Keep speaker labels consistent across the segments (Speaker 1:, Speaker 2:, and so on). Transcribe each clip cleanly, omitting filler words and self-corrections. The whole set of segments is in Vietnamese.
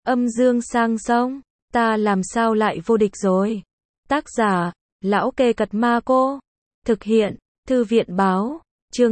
Speaker 1: Âm dương sang sông, ta làm sao lại vô địch rồi. Tác giả, Lão Kê Cật Ma Cô. Thực hiện, Thư viện báo. Chương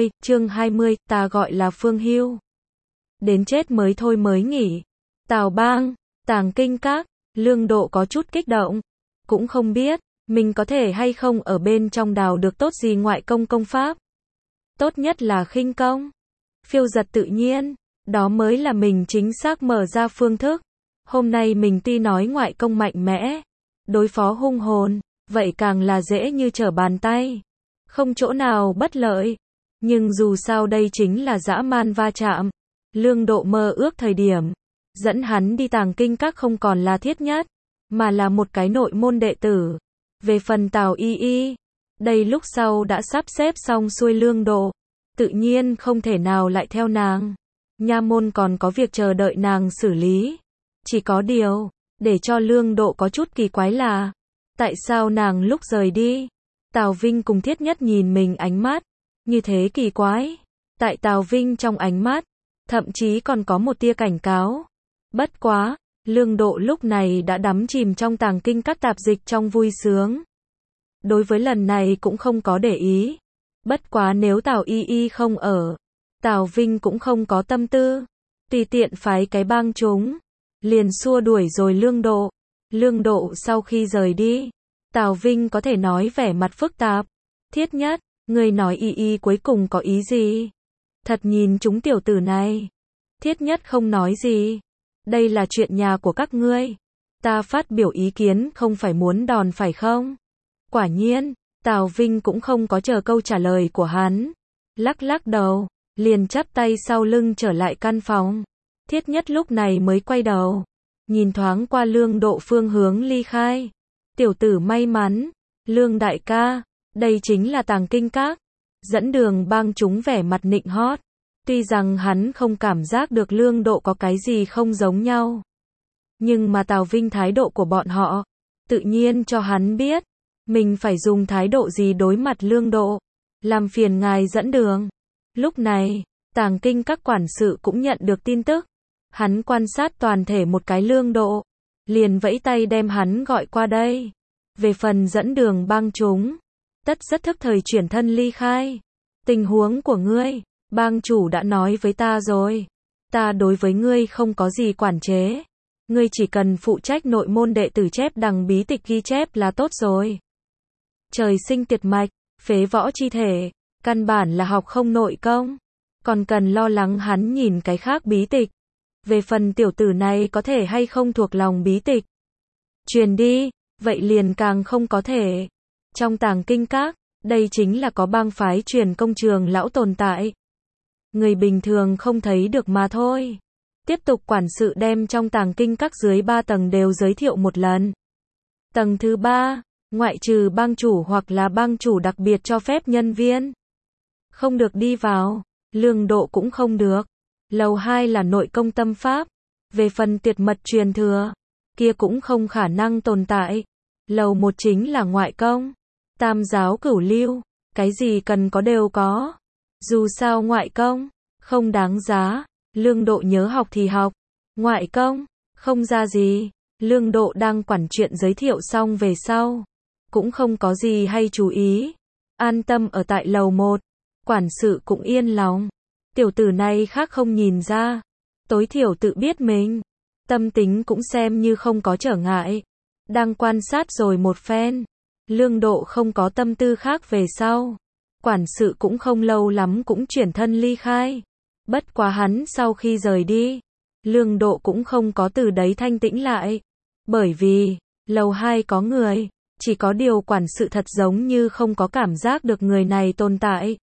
Speaker 1: 20, ta gọi là Phương Hưu. Đến chết mới thôi mới nghỉ. Tào Bang, Tàng Kinh Các, Lương Độ có chút kích động. Cũng không biết, mình có thể hay không ở bên trong đào được tốt gì ngoại công công pháp. Tốt nhất là khinh công. Phiêu giật tự nhiên, đó mới là mình chính xác mở ra phương thức. Hôm nay mình tuy nói ngoại công mạnh mẽ, đối phó hung hồn, vậy càng là dễ như trở bàn tay. Không chỗ nào bất lợi. Nhưng dù sao đây chính là dã man va chạm. Lương Độ mơ ước thời điểm dẫn hắn đi Tàng Kinh Các không còn là Thiết Nhất, mà là một cái nội môn đệ tử. Về phần Tào Y Y, đây lúc sau đã sắp xếp xong xuôi Lương Độ, tự nhiên không thể nào lại theo nàng. Nha môn còn có việc chờ đợi nàng xử lý. Chỉ có điều, để cho Lương Độ có chút kỳ quái là, tại sao nàng lúc rời đi, Tào Vinh cùng Thiết Nhất nhìn mình ánh mắt như thế kỳ quái. Tại Tào Vinh trong ánh mắt, thậm chí còn có một tia cảnh cáo. Bất quá, Lương Độ lúc này đã đắm chìm trong Tàng Kinh Các tạp dịch trong vui sướng. Đối với lần này cũng không có để ý. Bất quá nếu Tào Y Y không ở, Tào Vinh cũng không có tâm tư. Tùy tiện phái cái bang chúng, liền xua đuổi rồi Lương Độ. Lương Độ sau khi rời đi, Tào Vinh có thể nói vẻ mặt phức tạp. Thiết Nhất, ngươi nói Y Y cuối cùng có ý gì? Thật nhìn chúng tiểu tử này. Thiết Nhất không nói gì. Đây là chuyện nhà của các ngươi. Ta phát biểu ý kiến không phải muốn đòn phải không? Quả nhiên, Tào Vinh cũng không có chờ câu trả lời của hắn. Lắc lắc đầu, liền chắp tay sau lưng trở lại căn phòng. Thiết Nhất lúc này mới quay đầu, nhìn thoáng qua Lương Độ phương hướng ly khai. Tiểu tử may mắn, Lương đại ca, đây chính là Tàng Kinh Các. Dẫn đường bang chúng vẻ mặt nịnh hót. Tuy rằng hắn không cảm giác được Lương Độ có cái gì không giống nhau, nhưng mà Tào Vinh thái độ của bọn họ, tự nhiên cho hắn biết, mình phải dùng thái độ gì đối mặt Lương Độ. Làm phiền ngài dẫn đường. Lúc này, Tàng Kinh Các quản sự cũng nhận được tin tức. Hắn quan sát toàn thể một cái Lương Độ, liền vẫy tay đem hắn gọi qua đây. Về phần dẫn đường bang chúng, tất rất thức thời chuyển thân ly khai. Tình huống của ngươi, bang chủ đã nói với ta rồi. Ta đối với ngươi không có gì quản chế. Ngươi chỉ cần phụ trách nội môn đệ tử chép đằng bí tịch ghi chép là tốt rồi. Trời sinh tuyệt mạch, phế võ chi thể, căn bản là học không nội công, còn cần lo lắng hắn nhìn cái khác bí tịch. Về phần tiểu tử này có thể hay không thuộc lòng bí tịch truyền đi, vậy liền càng không có thể. Trong Tàng Kinh Các, đây chính là có bang phái truyền công trường lão tồn tại. Người bình thường không thấy được mà thôi. Tiếp tục quản sự đem trong Tàng Kinh Các dưới 3 tầng đều giới thiệu một lần. Tầng thứ 3, ngoại trừ bang chủ hoặc là bang chủ đặc biệt cho phép nhân viên không được đi vào, Lương Độ cũng không được. Lầu 2 là nội công tâm pháp. Về phần tuyệt mật truyền thừa, kia cũng không khả năng tồn tại. Lầu 1 chính là ngoại công, tam giáo cửu lưu, cái gì cần có đều có. Dù sao ngoại công không đáng giá, Lương Độ nhớ học thì học. Ngoại công không ra gì. Lương Độ đang quản chuyện giới thiệu xong về sau, cũng không có gì hay chú ý, an tâm ở tại lầu 1. Quản sự cũng yên lòng. Tiểu tử này khác không nhìn ra, tối thiểu tự biết mình, tâm tính cũng xem như không có trở ngại. Đang quan sát rồi một phen, Lương Độ không có tâm tư khác về sau. Quản sự cũng không lâu lắm cũng chuyển thân ly khai. Bất quá hắn sau khi rời đi, Lương Độ cũng không có từ đấy thanh tĩnh lại. Bởi vì, lầu 2 có người, chỉ có điều quản sự thật giống như không có cảm giác được người này tồn tại.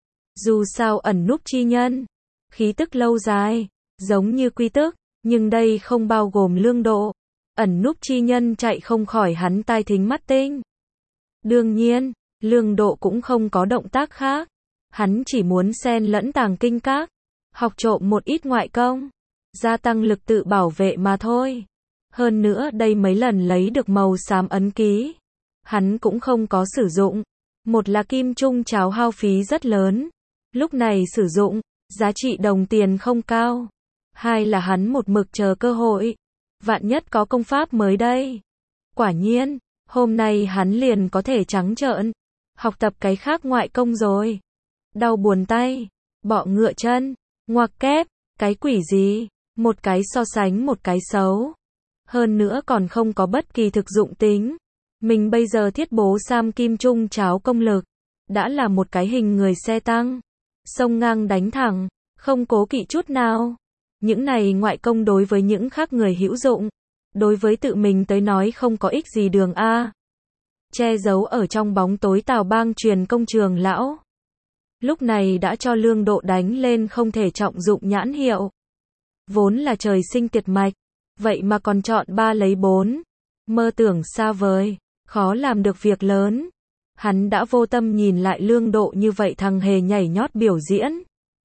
Speaker 1: Dù sao ẩn núp chi nhân, khí tức lâu dài, giống như quy tức, nhưng đây không bao gồm Lương Độ. Ẩn núp chi nhân chạy không khỏi hắn tai thính mắt tinh. Đương nhiên, Lương Độ cũng không có động tác khác. Hắn chỉ muốn xen lẫn Tàng Kinh Các, học trộm một ít ngoại công, gia tăng lực tự bảo vệ mà thôi. Hơn nữa đây mấy lần lấy được màu xám ấn ký, hắn cũng không có sử dụng. Một là kim trung cháo hao phí rất lớn, lúc này sử dụng, giá trị đồng tiền không cao. Hai là hắn một mực chờ cơ hội. Vạn nhất có công pháp mới đây. Quả nhiên, hôm nay hắn liền có thể trắng trợn học tập cái khác ngoại công rồi. Đau buồn tay, bọ ngựa chân, ngoặc kép, cái quỷ gì, một cái so sánh một cái xấu. Hơn nữa còn không có bất kỳ thực dụng tính. Mình bây giờ thiết bố Sam Kim Trung cháo công lực, đã là một cái hình người xe tăng. Xông ngang đánh thẳng, không cố kỵ chút nào. Những này ngoại công đối với những khác người hữu dụng. Đối với tự mình tới nói không có ích gì đường A. Che giấu ở trong bóng tối Tào Bang truyền công trường lão. Lúc này đã cho Lương Độ đánh lên không thể trọng dụng nhãn hiệu. Vốn là trời sinh kiệt mạch, vậy mà còn chọn 3 lấy 4. Mơ tưởng xa vời, khó làm được việc lớn. Hắn đã vô tâm nhìn lại Lương Độ như vậy thằng hề nhảy nhót biểu diễn.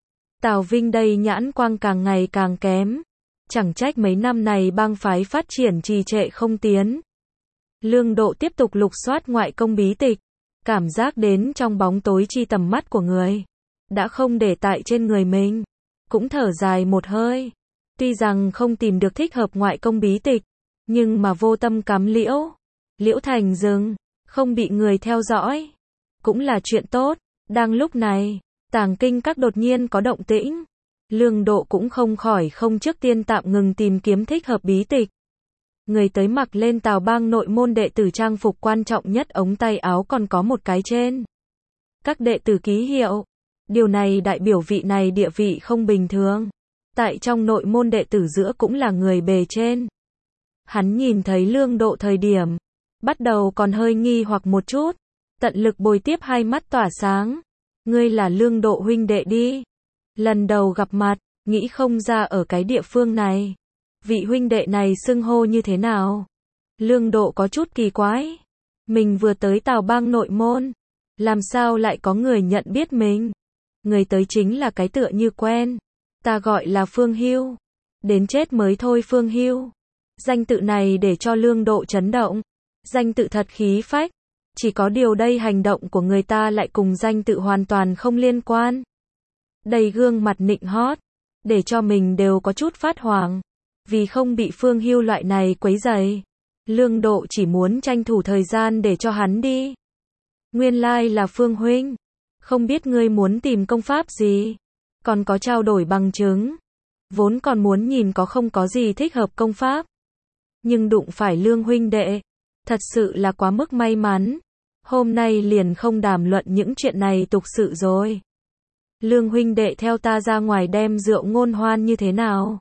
Speaker 1: Tào Vinh đây nhãn quang càng ngày càng kém. Chẳng trách mấy năm này bang phái phát triển trì trệ không tiến. Lương Độ tiếp tục lục soát ngoại công bí tịch. Cảm giác đến trong bóng tối chi tầm mắt của người. Đã không để tại trên người mình. Cũng thở dài một hơi. Tuy rằng không tìm được thích hợp ngoại công bí tịch. Nhưng mà vô tâm cắm liễu. Liễu thành rừng. Không bị người theo dõi. Cũng là chuyện tốt. Đang lúc này, Tàng Kinh Các đột nhiên có động tĩnh. Lương Độ cũng không khỏi không trước tiên tạm ngừng tìm kiếm thích hợp bí tịch. Người tới mặc lên Tào Bang nội môn đệ tử trang phục quan trọng nhất ống tay áo còn có một cái trên. Các đệ tử ký hiệu. Điều này đại biểu vị này địa vị không bình thường. Tại trong nội môn đệ tử giữa cũng là người bề trên. Hắn nhìn thấy Lương Độ thời điểm. Bắt đầu còn hơi nghi hoặc một chút. Tận lực bồi tiếp hai mắt tỏa sáng. Ngươi là Lương Độ huynh đệ đi. Lần đầu gặp mặt, nghĩ không ra ở cái địa phương này. Vị huynh đệ này xưng hô như thế nào? Lương Độ có chút kỳ quái. Mình vừa tới Tào Bang nội môn. Làm sao lại có người nhận biết mình? Người tới chính là cái tựa như quen. Ta gọi là Phương Hưu. Đến chết mới thôi Phương Hưu. Danh tự này để cho Lương Độ chấn động. Danh tự thật khí phách. Chỉ có điều đây hành động của người ta lại cùng danh tự hoàn toàn không liên quan. Đầy gương mặt nịnh hót. Để cho mình đều có chút phát hoảng. Vì không bị Phương Hưu loại này quấy rầy. Lương Độ chỉ muốn tranh thủ thời gian để cho hắn đi. Nguyên lai là Phương huynh. Không biết ngươi muốn tìm công pháp gì. Còn có trao đổi bằng chứng. Vốn còn muốn nhìn có không có gì thích hợp công pháp. Nhưng đụng phải Lương huynh đệ. Thật sự là quá mức may mắn. Hôm nay liền không đàm luận những chuyện này tục sự rồi. Lương huynh đệ theo ta ra ngoài đem rượu ngôn hoan như thế nào?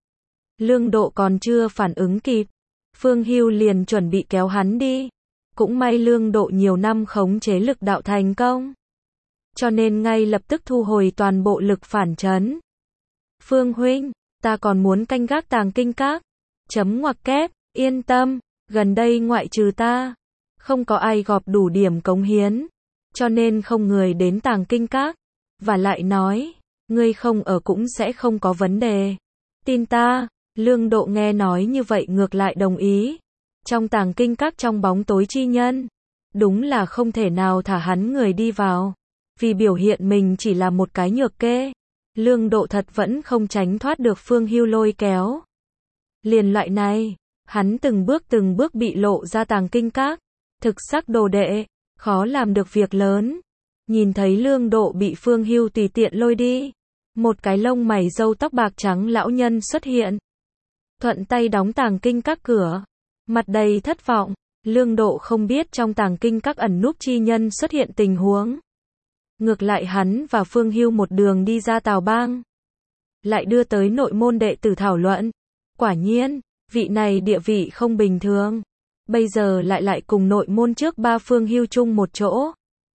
Speaker 1: Lương Độ còn chưa phản ứng kịp. Phương Hưu liền chuẩn bị kéo hắn đi. Cũng may Lương Độ nhiều năm khống chế lực đạo thành công. Cho nên ngay lập tức thu hồi toàn bộ lực phản chấn. Phương huynh, ta còn muốn canh gác Tàng Kinh Các. Chấm ngoặc kép, yên tâm, gần đây ngoại trừ ta. Không có ai gọp đủ điểm cống hiến. Cho nên không người đến Tàng Kinh Các. Và lại nói, ngươi không ở cũng sẽ không có vấn đề. Tin ta. Lương Độ nghe nói như vậy ngược lại đồng ý. Trong Tàng Kinh Các trong bóng tối chi nhân. Đúng là không thể nào thả hắn người đi vào. Vì biểu hiện mình chỉ là một cái nhược kê. Lương Độ thật vẫn không tránh thoát được Phương Hưu lôi kéo. Liền loại này, hắn từng bước bị lộ ra Tàng Kinh Các. Thực sắc đồ đệ, khó làm được việc lớn. Nhìn thấy Lương Độ bị Phương Hưu tùy tiện lôi đi. Một cái lông mày râu tóc bạc trắng lão nhân xuất hiện. Thuận tay đóng Tàng Kinh Các cửa. Mặt đầy thất vọng. Lương Độ không biết trong Tàng Kinh Các ẩn núp chi nhân xuất hiện tình huống. Ngược lại hắn và Phương Hưu một đường đi ra Tào Bang. Lại đưa tới nội môn đệ tử thảo luận. Quả nhiên, vị này địa vị không bình thường. Bây giờ lại cùng nội môn trước 3 Phương Hưu chung một chỗ.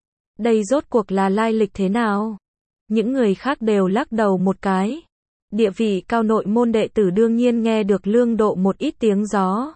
Speaker 1: Đây rốt cuộc là lai lịch thế nào? Những người khác đều lắc đầu một cái. Địa vị cao nội môn đệ tử đương nhiên nghe được Lương Độ một ít tiếng gió.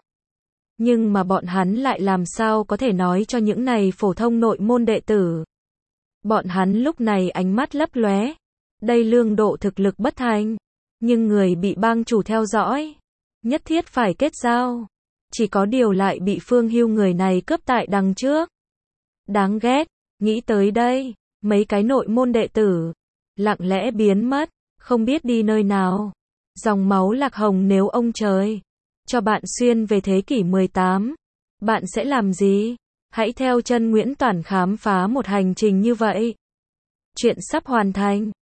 Speaker 1: Nhưng mà bọn hắn lại làm sao có thể nói cho những này phổ thông nội môn đệ tử. Bọn hắn lúc này ánh mắt lấp lóe. Đây Lương Độ thực lực bất thành. Nhưng người bị bang chủ theo dõi. Nhất thiết phải kết giao. Chỉ có điều lại bị Phương Hưu người này cướp tại đằng trước. Đáng ghét. Nghĩ tới đây. Mấy cái nội môn đệ tử. Lặng lẽ biến mất. Không biết đi nơi nào. Dòng máu lạc hồng nếu ông trời cho bạn xuyên về thế kỷ 18, bạn sẽ làm gì? Hãy theo chân Nguyễn Toản khám phá một hành trình như vậy. Chuyện sắp hoàn thành.